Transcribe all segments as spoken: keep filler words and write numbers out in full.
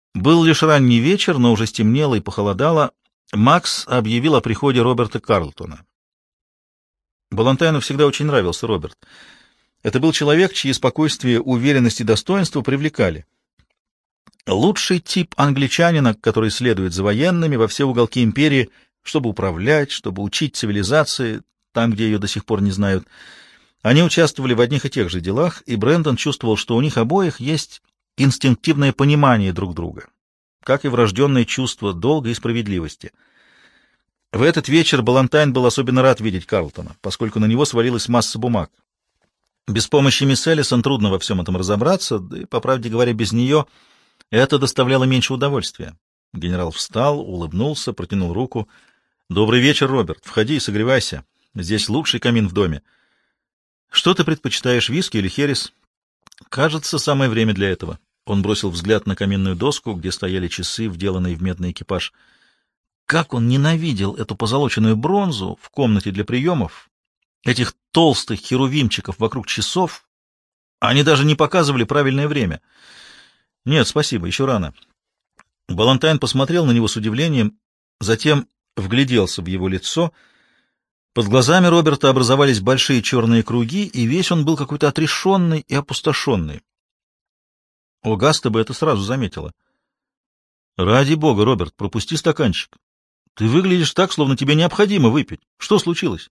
Был лишь ранний вечер, но уже стемнело и похолодало. Макс объявил о приходе Роберта Карлтона. Балантайну всегда очень нравился Роберт. Это был человек, чьи спокойствие, уверенность и достоинство привлекали. Лучший тип англичанина, который следует за военными во все уголки империи, чтобы управлять, чтобы учить цивилизации, там, где ее до сих пор не знают. Они участвовали в одних и тех же делах, и Брэндон чувствовал, что у них обоих есть инстинктивное понимание друг друга, как и врожденное чувство долга и справедливости. В этот вечер Балантайн был особенно рад видеть Карлтона, поскольку на него свалилась масса бумаг. Без помощи мисс Эллисон трудно во всем этом разобраться, да и, по правде говоря, без нее это доставляло меньше удовольствия. Генерал встал, улыбнулся, протянул руку. — Добрый вечер, Роберт. Входи и согревайся. Здесь лучший камин в доме. — Что ты предпочитаешь, виски или херес? — Кажется, самое время для этого. Он бросил взгляд на каминную доску, где стояли часы, вделанные в медный экипаж. Как он ненавидел эту позолоченную бронзу в комнате для приемов, этих толстых херувимчиков вокруг часов. Они даже не показывали правильное время. Нет, спасибо, еще рано. Балантайн посмотрел на него с удивлением, затем вгляделся в его лицо. Под глазами Роберта образовались большие черные круги, и весь он был какой-то отрешенный и опустошенный. Огаста бы это сразу заметила. — Ради бога, Роберт, пропусти стаканчик. Ты выглядишь так, словно тебе необходимо выпить. Что случилось?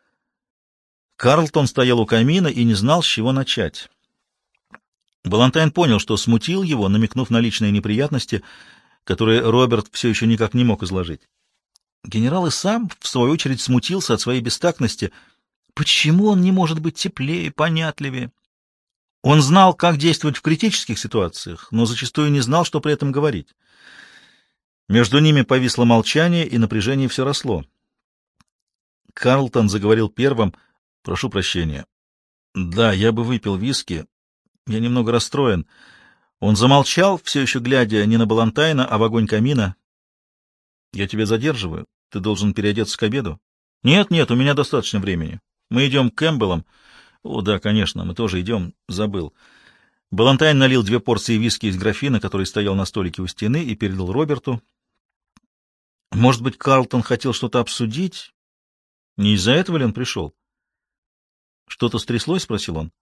Карлтон стоял у камина и не знал, с чего начать. Балантайн понял, что смутил его, намекнув на личные неприятности, которые Роберт все еще никак не мог изложить. Генерал и сам, в свою очередь, смутился от своей бестактности. Почему он не может быть теплее, понятливее? Он знал, как действовать в критических ситуациях, но зачастую не знал, что при этом говорить. Между ними повисло молчание, и напряжение все росло. Карлтон заговорил первым. — Прошу прощения. — Да, я бы выпил виски. Я немного расстроен. Он замолчал, все еще глядя не на Балантайна, а в огонь камина. — Я тебя задерживаю. Ты должен переодеться к обеду. — Нет, нет, у меня достаточно времени. Мы идем к Кэмпбеллам. — О, да, конечно, мы тоже идем. Забыл. Балантайн налил две порции виски из графина, который стоял на столике у стены, и передал Роберту. Может быть, Карлтон хотел что-то обсудить? Не из-за этого ли он пришел? — Что-то стряслось? — спросил он.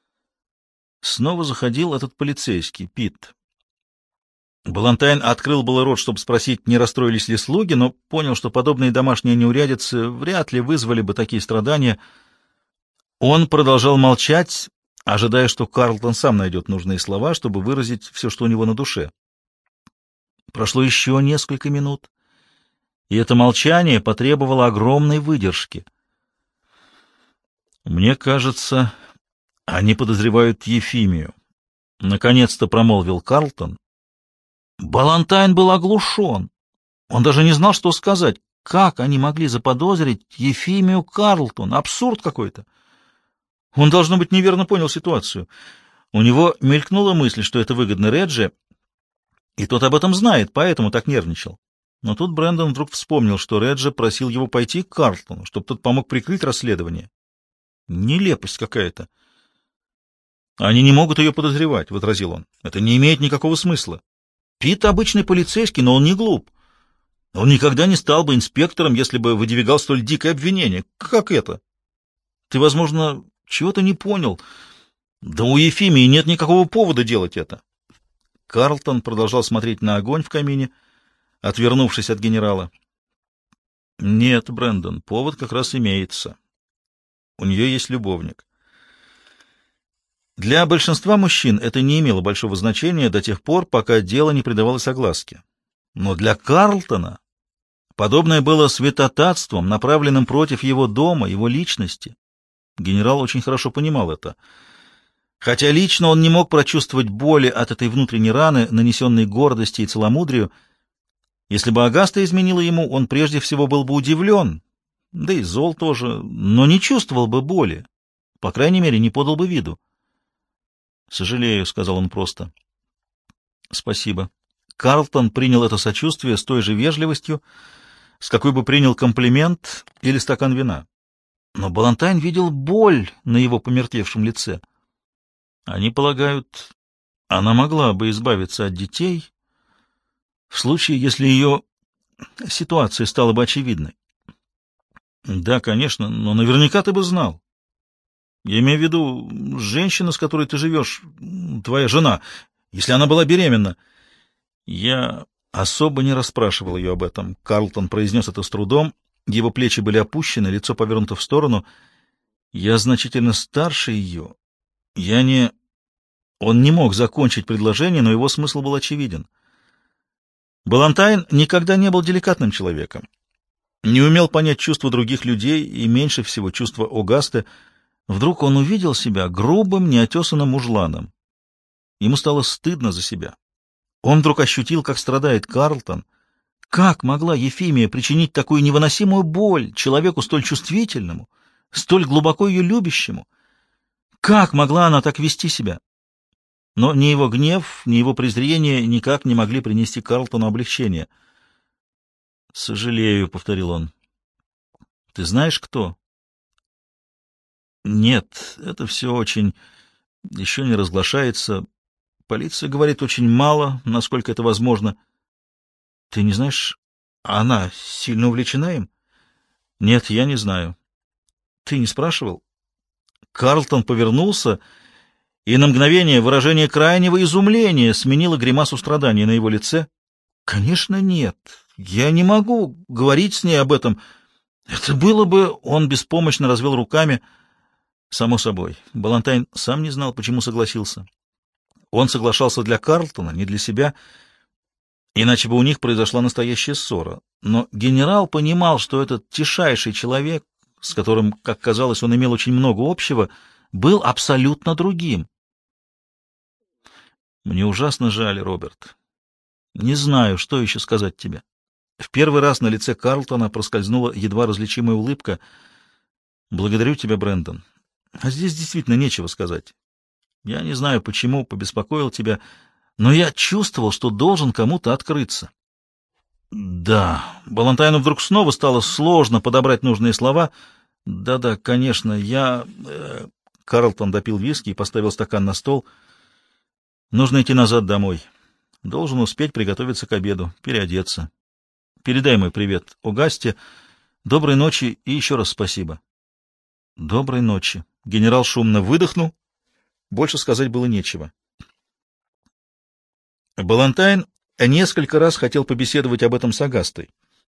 Снова заходил этот полицейский, Пит. Балантайн открыл было рот, чтобы спросить, не расстроились ли слуги, но понял, что подобные домашние неурядицы вряд ли вызвали бы такие страдания. Он продолжал молчать, ожидая, что Карлтон сам найдет нужные слова, чтобы выразить все, что у него на душе. Прошло еще несколько минут, и это молчание потребовало огромной выдержки. «Мне кажется, они подозревают Ефимию», — наконец-то промолвил Карлтон. Балантайн был оглушен. Он даже не знал, что сказать. Как они могли заподозрить Ефимию Карлтон? Абсурд какой-то. Он, должно быть, неверно понял ситуацию. У него мелькнула мысль, что это выгодно Реджи, и тот об этом знает, поэтому так нервничал. Но тут Брэндон вдруг вспомнил, что Реджи просил его пойти к Карлтону, чтобы тот помог прикрыть расследование. Нелепость какая-то. «Они не могут ее подозревать», — возразил он. «Это не имеет никакого смысла. Пит обычный полицейский, но он не глуп. Он никогда не стал бы инспектором, если бы выдвигал столь дикое обвинение. Как это? Ты, возможно, чего-то не понял. Да у Ефимии нет никакого повода делать это». Карлтон продолжал смотреть на огонь в камине, отвернувшись от генерала. «Нет, Брэндон, повод как раз имеется. У нее есть любовник». Для большинства мужчин это не имело большого значения до тех пор, пока дело не придавалось огласке. Но для Карлтона подобное было святотатством, направленным против его дома, его личности. Генерал очень хорошо понимал это. Хотя лично он не мог прочувствовать боли от этой внутренней раны, нанесенной гордости и целомудрию. Если бы Агаста изменила ему, он прежде всего был бы удивлен, да и зол тоже, но не чувствовал бы боли, по крайней мере, не подал бы виду. «Сожалею», — сказал он просто. «Спасибо». Карлтон принял это сочувствие с той же вежливостью, с какой бы принял комплимент или стакан вина. Но Балантайн видел боль на его помертвевшем лице. Они полагают, она могла бы избавиться от детей, В случае, если ее ситуация стала бы очевидной. Да, конечно, но наверняка ты бы знал. Я имею в виду, женщина, с которой ты живешь, твоя жена, если она была беременна. Я особо не расспрашивал ее об этом. Карлтон произнес это с трудом. Его плечи были опущены, лицо повернуто в сторону. Я значительно старше ее. Я не... Он не мог закончить предложение, но его смысл был очевиден. Балантайн никогда не был деликатным человеком. Не умел понять чувства других людей и меньше всего чувства Огасты. Вдруг он увидел себя грубым, неотесанным мужланом. Ему стало стыдно за себя. Он вдруг ощутил, как страдает Карлтон. Как могла Ефимия причинить такую невыносимую боль человеку столь чувствительному, столь глубоко ее любящему? Как могла она так вести себя? Но ни его гнев, ни его презрение никак не могли принести Карлтону облегчение. «Сожалею», — повторил он. «Ты знаешь, кто?» «Нет, это все очень... еще не разглашается. Полиция говорит очень мало, насколько это возможно. Ты не знаешь, она сильно увлечена им?» «Нет, я не знаю». «Ты не спрашивал?» Карлтон повернулся, и на мгновение выражение крайнего изумления сменило гримасу страдания на его лице. «Конечно, нет. Я не могу говорить с ней об этом. Это было бы...» Он беспомощно развел руками. Само собой. Балантайн сам не знал, почему согласился. Он соглашался для Карлтона, не для себя, иначе бы у них произошла настоящая ссора. Но генерал понимал, что этот тишайший человек, с которым, как казалось, он имел очень много общего, был абсолютно другим. «Мне ужасно жаль, Роберт. Не знаю, что еще сказать тебе». В первый раз на лице Карлтона проскользнула едва различимая улыбка. «Благодарю тебя, Брэндон. А здесь действительно нечего сказать. Я не знаю, почему побеспокоил тебя, но я чувствовал, что должен кому-то открыться». «Да». Балантайну вдруг снова стало сложно подобрать нужные слова. «Да-да, конечно, я...» э... Карлтон допил виски и поставил стакан на стол. «Нужно идти назад домой. Должен успеть приготовиться к обеду, переодеться. Передай мой привет Огасте. Доброй ночи и еще раз спасибо». «Доброй ночи». Генерал шумно выдохнул. Больше сказать было нечего. Балантайн несколько раз хотел побеседовать об этом с Огастой,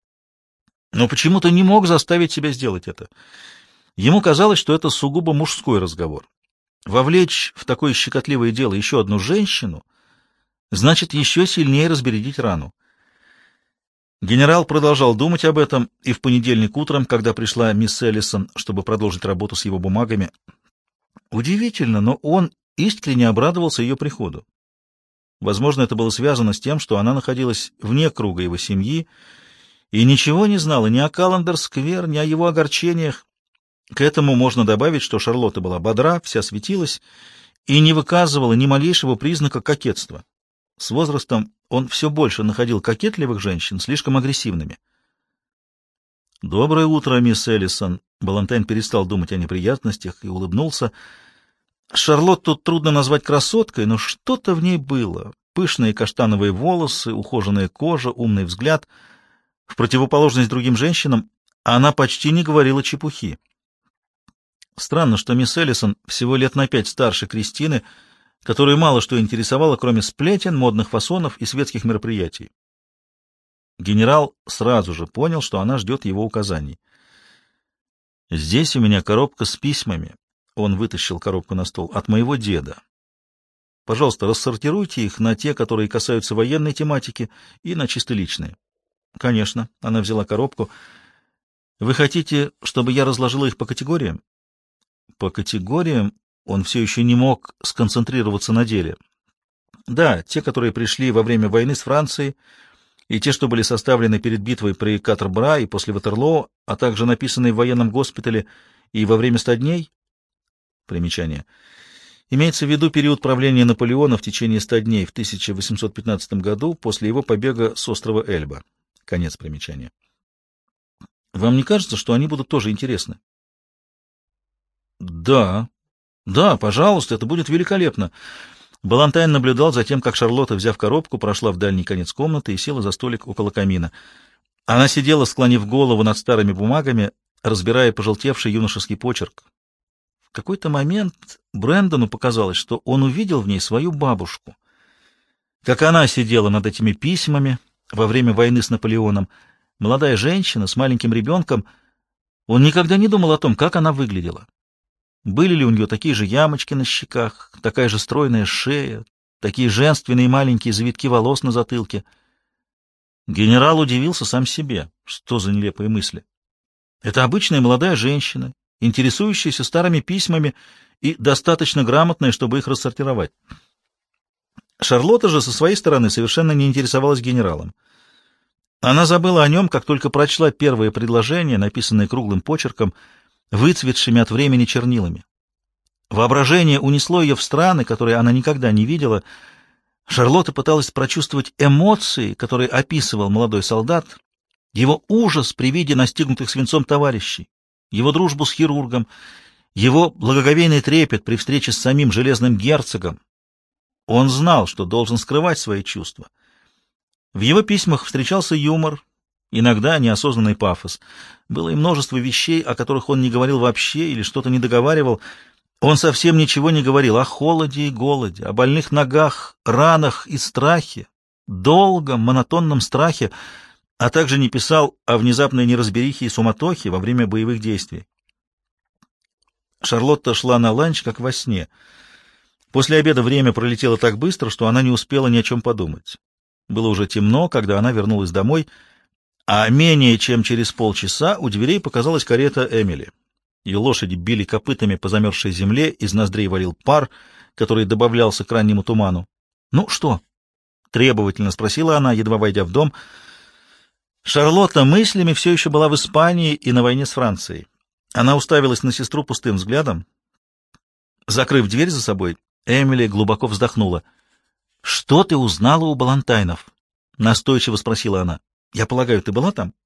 но почему-то не мог заставить себя сделать это. Ему казалось, что это сугубо мужской разговор. Вовлечь в такое щекотливое дело еще одну женщину значит еще сильнее разбередить рану. Генерал продолжал думать об этом, и в понедельник утром, когда пришла мисс Эллисон, чтобы продолжить работу с его бумагами, удивительно, но он искренне обрадовался ее приходу. Возможно, это было связано с тем, что она находилась вне круга его семьи и ничего не знала ни о Каллендер-сквер, ни о его огорчениях. К этому можно добавить, что Шарлотта была бодра, вся светилась и не выказывала ни малейшего признака кокетства. С возрастом он все больше находил кокетливых женщин слишком агрессивными. «Доброе утро, мисс Эллисон». Балантайн перестал думать о неприятностях и улыбнулся. Шарлотту трудно назвать красоткой, но что-то в ней было. Пышные каштановые волосы, ухоженная кожа, умный взгляд. В противоположность другим женщинам она почти не говорила чепухи. Странно, что мисс Эллисон всего лет на пять старше Кристины, которую мало что интересовало, кроме сплетен, модных фасонов и светских мероприятий. Генерал сразу же понял, что она ждет его указаний. «Здесь у меня коробка с письмами». Он вытащил коробку на стол. «От моего деда. Пожалуйста, рассортируйте их на те, которые касаются военной тематики, и на чисто личные». «Конечно». Она взяла коробку. «Вы хотите, чтобы я разложила их по категориям?» «По категориям?» Он все еще не мог сконцентрироваться на деле. «Да, те, которые пришли во время войны с Францией, и те, что были составлены перед битвой при Катр-Бра и после Ватерлоо, а также написанные в военном госпитале и во время ста дней». Примечание. Имеется в виду период правления Наполеона в течение ста дней в тысяча восемьсот пятнадцатом году после его побега с острова Эльба. Конец примечания. «Вам не кажется, что они будут тоже интересны?» «Да, да, пожалуйста, это будет великолепно. Балантайн наблюдал за тем, как Шарлотта, взяв коробку, прошла в дальний конец комнаты и села за столик около камина. Она сидела, склонив голову над старыми бумагами, разбирая пожелтевший юношеский почерк. В какой-то момент Брэндону показалось, что он увидел в ней свою бабушку. Как она сидела над этими письмами во время войны с Наполеоном, молодая женщина с маленьким ребенком, он никогда не думал о том, как она выглядела. Были ли у нее такие же ямочки на щеках, такая же стройная шея, такие женственные маленькие завитки волос на затылке? Генерал удивился сам себе. Что за нелепые мысли? Это обычная молодая женщина, интересующаяся старыми письмами и достаточно грамотная, чтобы их рассортировать. Шарлотта же со своей стороны совершенно не интересовалась генералом. Она забыла о нем, как только прочла первое предложение, написанное круглым почерком, выцветшими от времени чернилами. Воображение унесло ее в страны, которые она никогда не видела. Шарлотта пыталась прочувствовать эмоции, которые описывал молодой солдат, его ужас при виде настигнутых свинцом товарищей, его дружбу с хирургом, его благоговейный трепет при встрече с самим железным герцогом. Он знал, что должен скрывать свои чувства. В его письмах встречался юмор, иногда неосознанный пафос. Было и множество вещей, о которых он не говорил вообще или что-то не договаривал. Он совсем ничего не говорил о холоде и голоде, о больных ногах, ранах и страхе, долгом, монотонном страхе, а также не писал о внезапной неразберихе и суматохе во время боевых действий. Шарлотта шла на ланч, как во сне. После обеда время пролетело так быстро, что она не успела ни о чем подумать. Было уже темно, когда она вернулась домой, а менее чем через полчаса у дверей показалась карета Эмили. Ее лошади били копытами по замерзшей земле, из ноздрей валил пар, который добавлялся к раннему туману. — Ну что? — требовательно спросила она, едва войдя в дом. Шарлотта мыслями все еще была в Испании и на войне с Францией. Она уставилась на сестру пустым взглядом. Закрыв дверь за собой, Эмили глубоко вздохнула. — Что ты узнала у Балантайнов? — настойчиво спросила она. — Я полагаю, ты была там?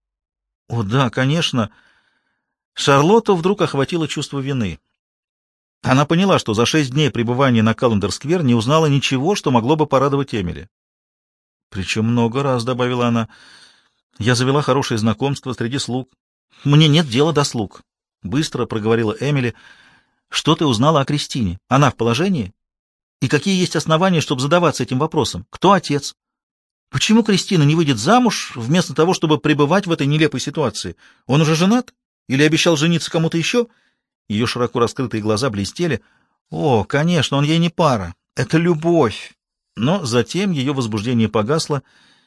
— О, да, конечно. Шарлотту вдруг охватило чувство вины. Она поняла, что за шесть дней пребывания на Каллендер-сквер не узнала ничего, что могло бы порадовать Эмили. — Причем много раз, — добавила она. — Я завела хорошее знакомство среди слуг. — Мне нет дела до слуг, — быстро проговорила Эмили. — Что ты узнала о Кристине? Она в положении? И какие есть основания, чтобы задаваться этим вопросом? Кто отец? Почему Кристина не выйдет замуж, вместо того, чтобы пребывать в этой нелепой ситуации? Он уже женат? Или обещал жениться кому-то еще? Ее широко раскрытые глаза блестели. О, конечно, он ей не пара. Это любовь. Но затем ее возбуждение погасло.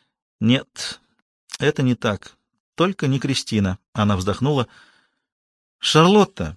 Нет, это не так. Только не Кристина. Она вздохнула. Шарлотта,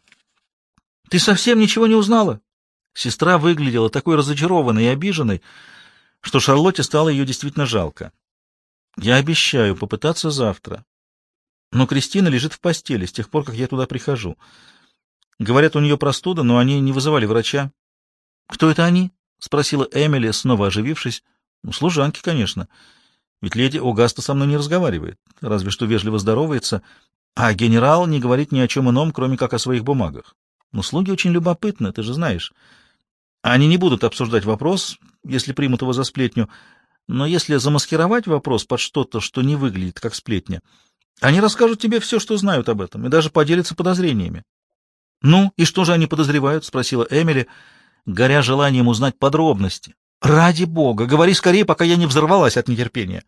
ты совсем ничего не узнала? Сестра выглядела такой разочарованной и обиженной, что Шарлотте стало ее действительно жалко. Я обещаю попытаться завтра. Но Кристина лежит в постели с тех пор, как я туда прихожу. Говорят, у нее простуда, но они не вызывали врача. — Кто это они? — спросила Эмили, снова оживившись. — Ну, служанки, конечно. Ведь леди Огаста со мной не разговаривает, разве что вежливо здоровается, а генерал не говорит ни о чем ином, кроме как о своих бумагах. Но слуги очень любопытны, ты же знаешь. Они не будут обсуждать вопрос, если примут его за сплетню, но если замаскировать вопрос под что-то, что не выглядит как сплетня, они расскажут тебе все, что знают об этом, и даже поделятся подозрениями. — Ну, и что же они подозревают? — спросила Эмили, горя желанием узнать подробности. — Ради бога, говори скорее, пока я не взорвалась от нетерпения.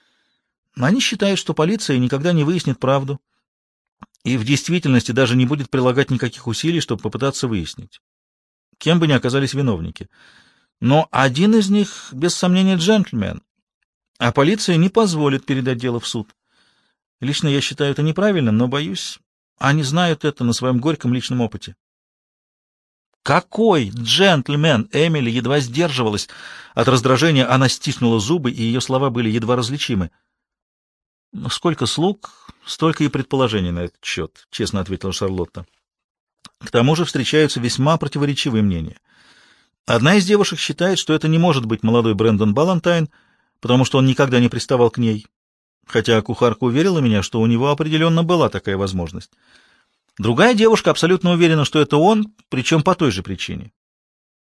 Они считают, что полиция никогда не выяснит правду, и в действительности даже не будет прилагать никаких усилий, чтобы попытаться выяснить, кем бы ни оказались виновники. Но один из них, без сомнения, джентльмен, а полиция не позволит передать дело в суд. Лично я считаю это неправильным, но, боюсь, они знают это на своем горьком личном опыте. «Какой джентльмен?» Эмили едва сдерживалась. От раздражения она стиснула зубы, и ее слова были едва различимы. «Сколько слуг, столько и предположений на этот счет», — честно ответила Шарлотта. К тому же встречаются весьма противоречивые мнения. Одна из девушек считает, что это не может быть молодой Брэндон Балантайн, потому что он никогда не приставал к ней, хотя кухарка уверила меня, что у него определенно была такая возможность. Другая девушка абсолютно уверена, что это он, причем по той же причине.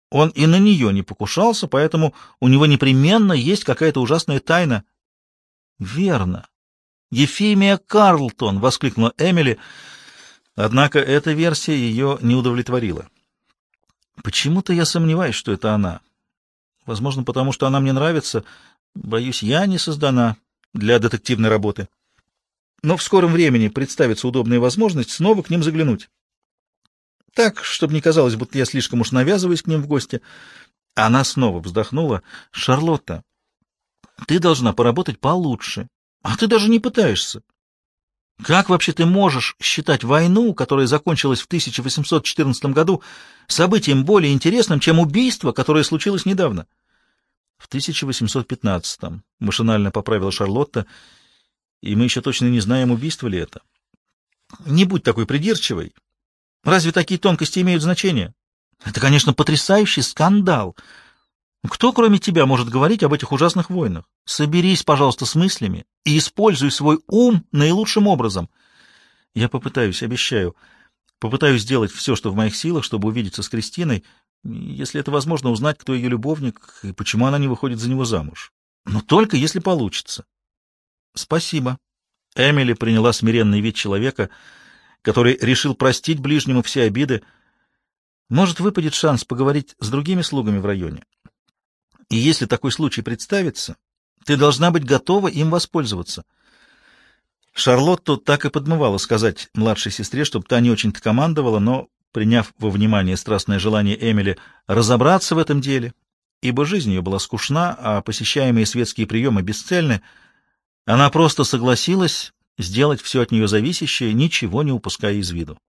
Он и на нее не покушался, поэтому у него непременно есть какая-то ужасная тайна. — Верно. Ефимия Карлтон! — воскликнула Эмили. Однако эта версия ее не удовлетворила. Почему-то я сомневаюсь, что это она. Возможно, потому что она мне нравится. Боюсь, я не создана для детективной работы. Но в скором времени представится удобная возможность снова к ним заглянуть. Так, чтобы не казалось, будто я слишком уж навязываюсь к ним в гости. Она снова вздохнула. — Шарлотта, ты должна поработать получше. А ты даже не пытаешься. Как вообще ты можешь считать войну, которая закончилась в тысяча восемьсот четырнадцатом году, событием более интересным, чем убийство, которое случилось недавно? — В тысяча восемьсот пятнадцатом, — машинально поправила Шарлотта, — и мы еще точно не знаем, убийство ли это. — Не будь такой придирчивой. Разве такие тонкости имеют значение? Это, конечно, потрясающий скандал. Кто, кроме тебя, может говорить об этих ужасных войнах? Соберись, пожалуйста, с мыслями и используй свой ум наилучшим образом. Я попытаюсь, обещаю. Попытаюсь сделать все, что в моих силах, чтобы увидеться с Кристиной, если это возможно, узнать, кто ее любовник и почему она не выходит за него замуж. Но только если получится. Спасибо. Эмили приняла смиренный вид человека, который решил простить ближнему все обиды. Может, выпадет шанс поговорить с другими слугами в районе. И если такой случай представится, ты должна быть готова им воспользоваться. Шарлотту так и подмывало сказать младшей сестре, чтобы та не очень-то командовала, но, приняв во внимание страстное желание Эмили разобраться в этом деле, ибо жизнь ее была скучна, а посещаемые светские приемы бесцельны, она просто согласилась сделать все от нее зависящее, ничего не упуская из виду.